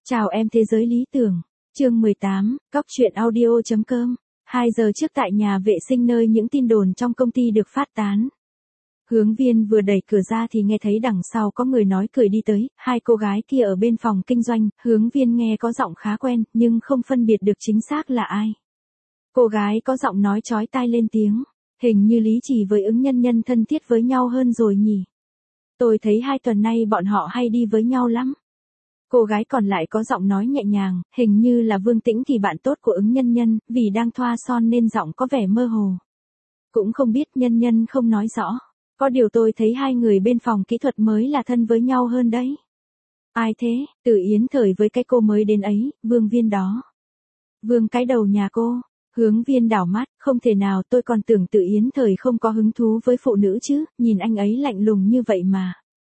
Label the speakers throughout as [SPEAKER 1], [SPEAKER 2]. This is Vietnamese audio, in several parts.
[SPEAKER 1] Chào em thế giới lý tưởng. Chương 18, Cóc truyện audio.com. 2 giờ trước tại nhà vệ sinh nơi những tin đồn trong công ty được phát tán. Hướng Viên vừa đẩy cửa ra thì nghe thấy đằng sau có người nói cười đi tới, hai cô gái kia ở bên phòng kinh doanh, Hướng Viên nghe có giọng khá quen, nhưng không phân biệt được chính xác là ai. Cô gái có giọng nói chói tai lên tiếng, hình như Lý Trì với Ứng Nhân Nhân thân thiết với nhau hơn rồi nhỉ. Tôi thấy 2 tuần nay bọn họ hay đi với nhau lắm. Cô gái còn lại có giọng nói nhẹ nhàng, hình như là Vương Tĩnh thì bạn tốt của Ứng Nhân Nhân, vì đang thoa son nên giọng có vẻ mơ hồ. Cũng không biết Nhân Nhân không nói rõ. Có điều tôi thấy hai người bên phòng kỹ thuật mới là thân với nhau hơn đấy. Ai thế? Từ Yến Thời với cái cô mới đến ấy, Vương Viên đó. Vương cái đầu nhà cô. Hướng Viên đảo mắt, không thể nào, tôi còn tưởng Từ Yến Thời không có hứng thú với phụ nữ chứ, nhìn anh ấy lạnh lùng như vậy mà.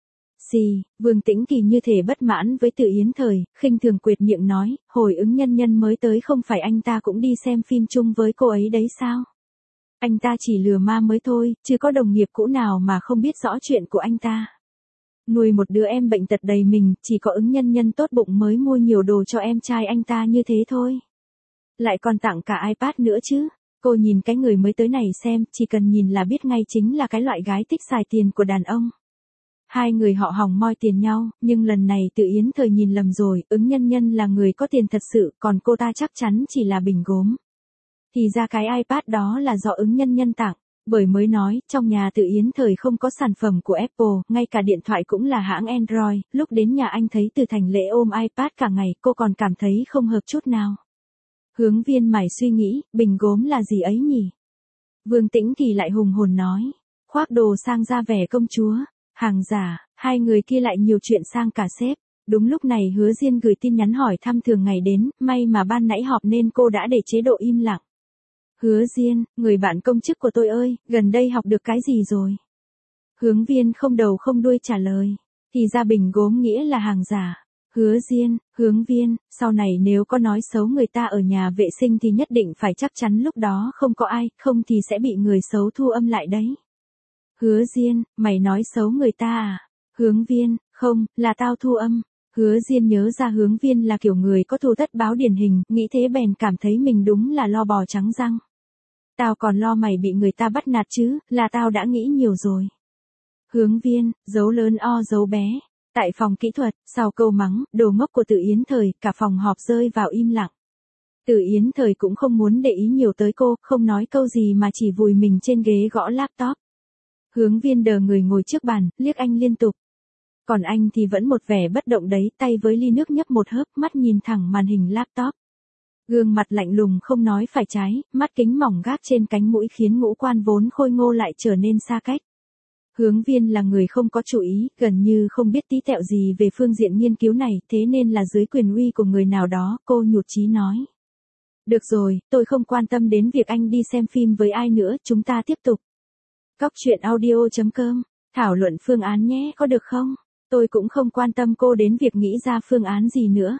[SPEAKER 1] Xì, Vương Tĩnh thì như thể bất mãn với Từ Yến Thời, khinh thường quệt miệng nói, hồi Ứng Nhân Nhân mới tới không phải anh ta cũng đi xem phim chung với cô ấy đấy sao? Anh ta chỉ lừa ma mới thôi, chứ có đồng nghiệp cũ nào mà không biết rõ chuyện của anh ta. Nuôi một đứa em bệnh tật đầy mình, chỉ có Ứng Nhân Nhân tốt bụng mới mua nhiều đồ cho em trai anh ta như thế thôi. Lại còn tặng cả iPad nữa chứ. Cô nhìn cái người mới tới này xem, chỉ cần nhìn là biết ngay chính là cái loại gái thích xài tiền của đàn ông. Hai người họ hỏng moi tiền nhau, nhưng lần này Từ Yến Thời nhìn lầm rồi, Ứng Nhân Nhân là người có tiền thật sự, còn cô ta chắc chắn chỉ là bình gốm. Thì ra cái iPad đó là do Ứng Nhân Nhân tặng, bởi mới nói, trong nhà Từ Yến Thời không có sản phẩm của Apple, ngay cả điện thoại cũng là hãng Android, lúc đến nhà anh thấy Từ Thành Lễ ôm iPad cả ngày, cô còn cảm thấy không hợp chút nào. Hướng Viên mải suy nghĩ, bình gốm là gì ấy nhỉ? Vương Tĩnh thì lại hùng hồn nói, khoác đồ sang ra vẻ công chúa, hàng giả, hai người kia lại nhiều chuyện sang cả sếp. Đúng lúc này Hứa Diên gửi tin nhắn hỏi thăm thường ngày đến, may mà ban nãy họp nên cô đã để chế độ im lặng. Hứa Diên, người bạn công chức của tôi ơi, gần đây học được cái gì rồi? Hướng Viên không đầu không đuôi trả lời, thì ra bình gốm nghĩa là hàng giả. Hứa Diên, Hướng Viên, sau này nếu có nói xấu người ta ở nhà vệ sinh thì nhất định phải chắc chắn lúc đó không có ai, không thì sẽ bị người xấu thu âm lại đấy. Hứa Diên, mày nói xấu người ta à? Hướng Viên, không, là tao thu âm. Hứa Diên nhớ ra Hướng Viên là kiểu người có thù tất báo điển hình, nghĩ thế bèn cảm thấy mình đúng là lo bò trắng răng. Tao còn lo mày bị người ta bắt nạt chứ, là tao đã nghĩ nhiều rồi. Hướng Viên, dấu lớn o dấu bé. Tại phòng kỹ thuật, sau câu mắng, đồ ngốc của Từ Yến Thời, cả phòng họp rơi vào im lặng. Từ Yến Thời cũng không muốn để ý nhiều tới cô, không nói câu gì mà chỉ vùi mình trên ghế gõ laptop. Hướng Viên đờ người ngồi trước bàn, liếc anh liên tục. Còn anh thì vẫn một vẻ bất động đấy, tay với ly nước nhấp một hớp, mắt nhìn thẳng màn hình laptop. Gương mặt lạnh lùng không nói phải trái, mắt kính mỏng gác trên cánh mũi khiến ngũ quan vốn khôi ngô lại trở nên xa cách. Hướng Viên là người không có chủ ý, gần như không biết tí tẹo gì về phương diện nghiên cứu này, thế nên là dưới quyền uy của người nào đó, cô nhụt chí nói. Được rồi, tôi không quan tâm đến việc anh đi xem phim với ai nữa, chúng ta tiếp tục. Cóc truyện audio.com, thảo luận phương án nhé, có được không? Tôi cũng không quan tâm cô đến việc nghĩ ra phương án gì nữa.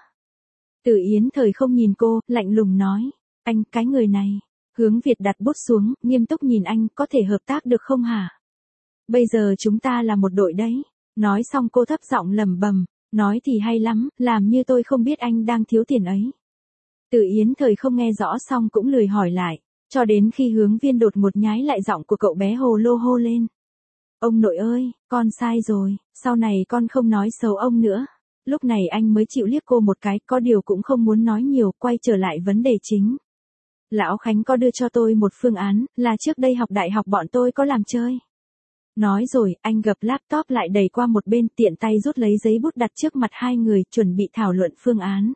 [SPEAKER 1] Từ Yến Thời không nhìn cô, lạnh lùng nói, anh, cái người này. Hướng Việt đặt bút xuống, nghiêm túc nhìn anh, có thể hợp tác được không hả? Bây giờ chúng ta là một đội đấy. Nói xong cô thấp giọng lẩm bẩm, nói thì hay lắm, làm như tôi không biết anh đang thiếu tiền ấy. Từ Yến Thời không nghe rõ xong cũng lười hỏi lại, cho đến khi Hướng Viên đột một nhái lại giọng của cậu bé hồ lô hô lên. Ông nội ơi, con sai rồi, sau này con không nói xấu ông nữa. Lúc này anh mới chịu liếc cô một cái, có điều cũng không muốn nói nhiều, quay trở lại vấn đề chính. Lão Khánh có đưa cho tôi một phương án, là trước đây học đại học bọn tôi có làm chơi. Nói rồi, anh gập laptop lại đẩy qua một bên, tiện tay rút lấy giấy bút đặt trước mặt hai người, chuẩn bị thảo luận phương án.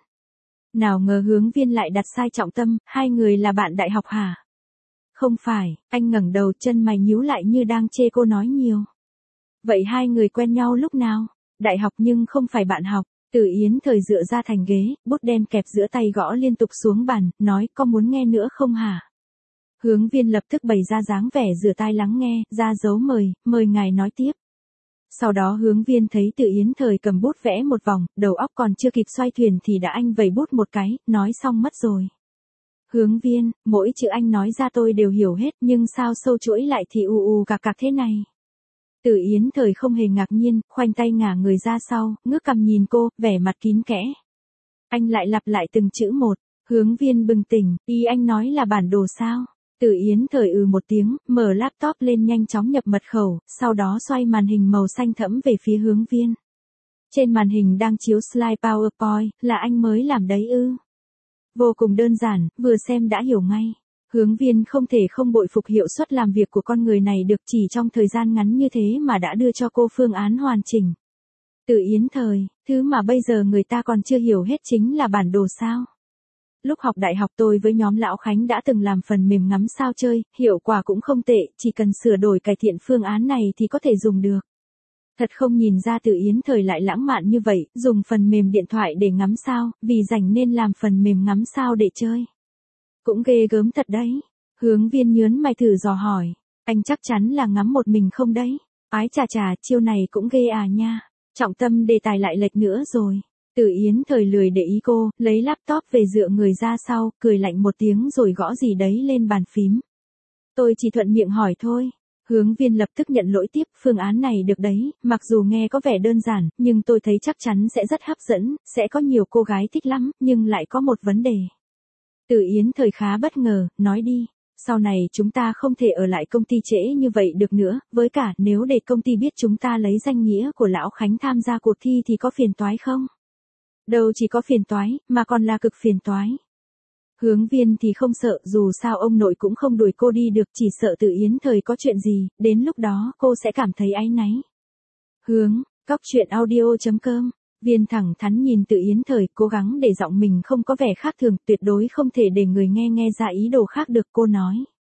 [SPEAKER 1] Nào ngờ Hướng Viên lại đặt sai trọng tâm, hai người là bạn đại học hả? Không phải, anh ngẩng đầu, chân mày nhíu lại như đang chê cô nói nhiều. Vậy hai người quen nhau lúc nào? Đại học nhưng không phải bạn học. Từ Yến Thời dựa ra thành ghế, bút đen kẹp giữa tay gõ liên tục xuống bàn, nói, có muốn nghe nữa không hả? Hướng Viên lập tức bày ra dáng vẻ rửa tai lắng nghe, ra dấu mời ngài nói tiếp. Sau đó Hướng Viên thấy Từ Yến Thời cầm bút vẽ một vòng, đầu óc còn chưa kịp xoay thuyền thì đã anh vẩy bút một cái, nói xong mất rồi. Hướng Viên, mỗi chữ anh nói ra tôi đều hiểu hết, nhưng sao sâu chuỗi lại thì ù cạc cạc thế này? Từ Yến Thời không hề ngạc nhiên, khoanh tay ngả người ra sau, ngước cằm nhìn cô, vẻ mặt kín kẽ. Anh lại lặp lại từng chữ một. Hướng Viên bừng tỉnh, ý anh nói là bản đồ sao? Từ Yến Thời một tiếng, mở laptop lên nhanh chóng nhập mật khẩu, sau đó xoay màn hình màu xanh thẫm về phía Hướng Viên. Trên màn hình đang chiếu slide PowerPoint, là anh mới làm đấy ư? Vô cùng đơn giản, vừa xem đã hiểu ngay. Hướng Viên không thể không bội phục hiệu suất làm việc của con người này được, chỉ trong thời gian ngắn như thế mà đã đưa cho cô phương án hoàn chỉnh. Từ Yến Thời, thứ mà bây giờ người ta còn chưa hiểu hết chính là bản đồ sao. Lúc học đại học tôi với nhóm Lão Khánh đã từng làm phần mềm ngắm sao chơi, hiệu quả cũng không tệ, chỉ cần sửa đổi cải thiện phương án này thì có thể dùng được. Thật không nhìn ra Từ Yến Thời lại lãng mạn như vậy, dùng phần mềm điện thoại để ngắm sao, vì rảnh nên làm phần mềm ngắm sao để chơi. Cũng ghê gớm thật đấy. Hướng Viên nhớn mày thử dò hỏi, anh chắc chắn là ngắm một mình không đấy? Ái chà chà, chiêu này cũng ghê à nha. Trọng tâm đề tài lại lệch nữa rồi. Từ Yến Thời lười để ý cô, lấy laptop về dựa người ra sau, cười lạnh một tiếng rồi gõ gì đấy lên bàn phím. Tôi chỉ thuận miệng hỏi thôi. Hướng Viên lập tức nhận lỗi tiếp, phương án này được đấy, mặc dù nghe có vẻ đơn giản, nhưng tôi thấy chắc chắn sẽ rất hấp dẫn, sẽ có nhiều cô gái thích lắm, nhưng lại có một vấn đề. Từ Yến Thời khá bất ngờ, nói đi. Sau này chúng ta không thể ở lại công ty trễ như vậy được nữa, với cả nếu để công ty biết chúng ta lấy danh nghĩa của Lão Khánh tham gia cuộc thi thì có phiền toái không? Đâu chỉ có phiền toái, mà còn là cực phiền toái. Hướng Viên thì không sợ, dù sao ông nội cũng không đuổi cô đi được, chỉ sợ Từ Yến Thời có chuyện gì, đến lúc đó cô sẽ cảm thấy áy náy. Góc chuyện audio.com. Viên thẳng thắn nhìn Từ Yến Thời, cố gắng để giọng mình không có vẻ khác thường, tuyệt đối không thể để người nghe ra ý đồ khác được, cô nói.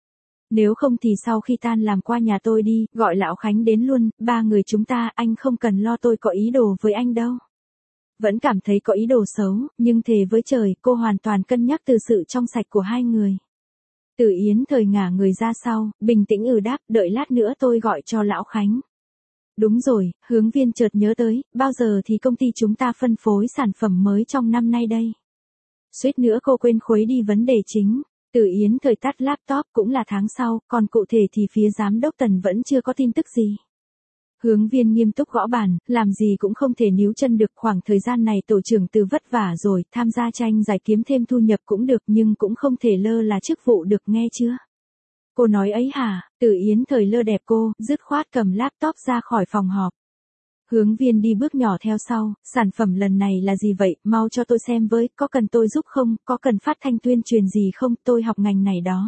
[SPEAKER 1] Nếu không thì sau khi tan làm qua nhà tôi đi, gọi Lão Khánh đến luôn, ba người chúng ta, anh không cần lo tôi có ý đồ với anh đâu. Vẫn cảm thấy có ý đồ xấu, nhưng thề với trời, cô hoàn toàn cân nhắc từ sự trong sạch của hai người. Từ Yến Thời ngả người ra sau, bình tĩnh đáp, đợi lát nữa tôi gọi cho Lão Khánh. Đúng rồi, Hướng Viên chợt nhớ tới, bao giờ thì công ty chúng ta phân phối sản phẩm mới trong năm nay đây? Suýt nữa cô quên khuấy đi vấn đề chính. Từ Yến Thời tắt laptop, cũng là tháng sau, còn cụ thể thì phía giám đốc Tần vẫn chưa có tin tức gì. Hướng Viên nghiêm túc gõ bàn, làm gì cũng không thể níu chân được, khoảng thời gian này tổ trưởng Từ vất vả rồi, tham gia tranh giải kiếm thêm thu nhập cũng được, nhưng cũng không thể lơ là chức vụ được, nghe chưa? Cô nói ấy hả? Từ Yến Thời lơ đẹp cô, dứt khoát cầm laptop ra khỏi phòng họp. Hướng Viên đi bước nhỏ theo sau, sản phẩm lần này là gì vậy, mau cho tôi xem với, có cần tôi giúp không, có cần phát thanh tuyên truyền gì không, tôi học ngành này đó.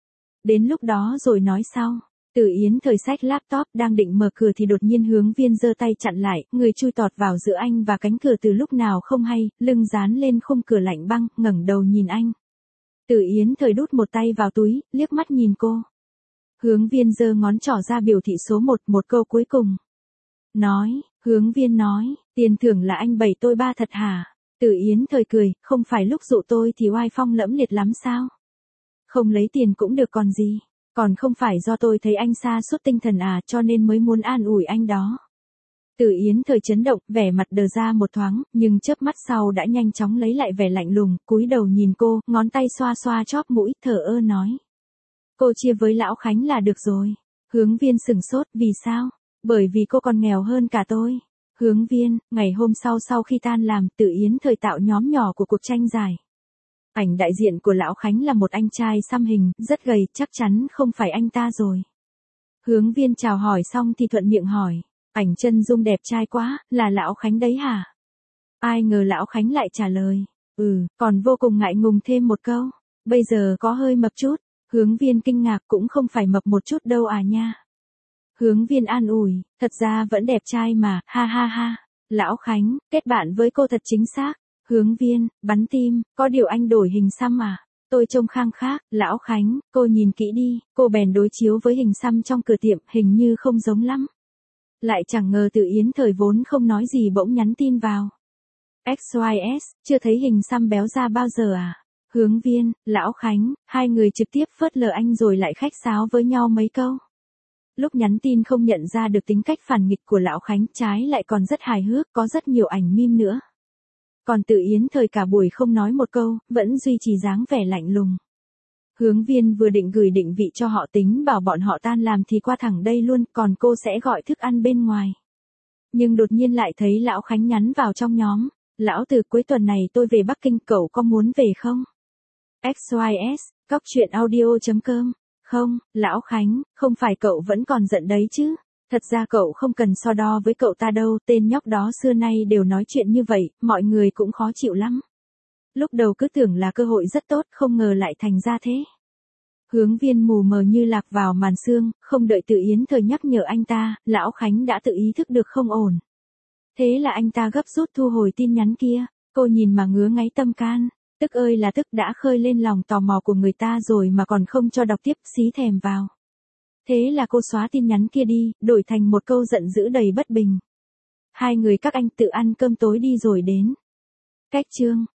[SPEAKER 1] Đến lúc đó rồi nói sau. Từ Yến Thời xách laptop đang định mở cửa thì đột nhiên Hướng Viên giơ tay chặn lại, người chui tọt vào giữa anh và cánh cửa từ lúc nào không hay, lưng dán lên khung cửa lạnh băng, ngẩng đầu nhìn anh. Từ Yến Thời đút một tay vào túi, liếc mắt nhìn cô. Hướng Viên giơ ngón trỏ ra biểu thị số 1, một câu cuối cùng. Hướng Viên nói, tiền thưởng là anh bày tôi ba thật hả? Từ Yến Thời cười, không phải lúc dụ tôi thì oai phong lẫm liệt lắm sao? Không lấy tiền cũng được còn gì, còn không phải do tôi thấy anh sa sút tinh thần à, cho nên mới muốn an ủi anh đó. Từ Yến Thời chấn động, vẻ mặt đờ ra một thoáng, nhưng chớp mắt sau đã nhanh chóng lấy lại vẻ lạnh lùng, cúi đầu nhìn cô, ngón tay xoa xoa chóp mũi, thở ơ nói. Cô chia với Lão Khánh là được rồi. Hướng Viên sửng sốt, vì sao? Bởi vì cô còn nghèo hơn cả tôi. Hướng Viên, ngày hôm sau khi tan làm, Từ Yến Thời tạo nhóm nhỏ của cuộc tranh giải. Ảnh đại diện của Lão Khánh là một anh trai xăm hình, rất gầy, chắc chắn không phải anh ta rồi. Hướng Viên chào hỏi xong thì thuận miệng hỏi, ảnh chân dung đẹp trai quá, là Lão Khánh đấy hả? Ai ngờ Lão Khánh lại trả lời, còn vô cùng ngại ngùng thêm một câu, bây giờ có hơi mập chút. Hướng Viên kinh ngạc, cũng không phải mập một chút đâu à nha. Hướng Viên an ủi, thật ra vẫn đẹp trai mà, ha ha ha. Lão Khánh, kết bạn với cô thật chính xác. Hướng Viên, bắn tim, có điều anh đổi hình xăm à? Tôi trông khang khác, Lão Khánh, cô nhìn kỹ đi, cô bèn đối chiếu với hình xăm trong cửa tiệm, hình như không giống lắm. Lại chẳng ngờ Từ Yến Thời vốn không nói gì bỗng nhắn tin vào. XYS, chưa thấy hình xăm béo ra bao giờ à? Hướng Viên, Lão Khánh, hai người trực tiếp phớt lờ anh rồi lại khách sáo với nhau mấy câu. Lúc nhắn tin không nhận ra được tính cách phản nghịch của Lão Khánh, trái lại còn rất hài hước, có rất nhiều ảnh meme nữa. Còn Từ Yến Thời cả buổi không nói một câu, vẫn duy trì dáng vẻ lạnh lùng. Hướng Viên vừa định gửi định vị cho họ, tính bảo bọn họ tan làm thì qua thẳng đây luôn, còn cô sẽ gọi thức ăn bên ngoài. Nhưng đột nhiên lại thấy Lão Khánh nhắn vào trong nhóm. Lão Từ, cuối tuần này tôi về Bắc Kinh, cậu có muốn về không? XYS, cóc truyện audio.com. Không, Lão Khánh, không phải cậu vẫn còn giận đấy chứ? Thật ra cậu không cần so đo với cậu ta đâu, tên nhóc đó xưa nay đều nói chuyện như vậy, mọi người cũng khó chịu lắm. Lúc đầu cứ tưởng là cơ hội rất tốt, không ngờ lại thành ra thế. Hướng Viên mù mờ như lạc vào màn sương, không đợi Từ Yến Thời nhắc nhở anh ta, Lão Khánh đã tự ý thức được không ổn. Thế là anh ta gấp rút thu hồi tin nhắn kia, cô nhìn mà ngứa ngáy tâm can, tức ơi là tức, đã khơi lên lòng tò mò của người ta rồi mà còn không cho đọc tiếp, xí thèm vào. Thế là cô xóa tin nhắn kia đi, đổi thành một câu giận dữ đầy bất bình. Hai người các anh tự ăn cơm tối đi rồi đến. Cách chương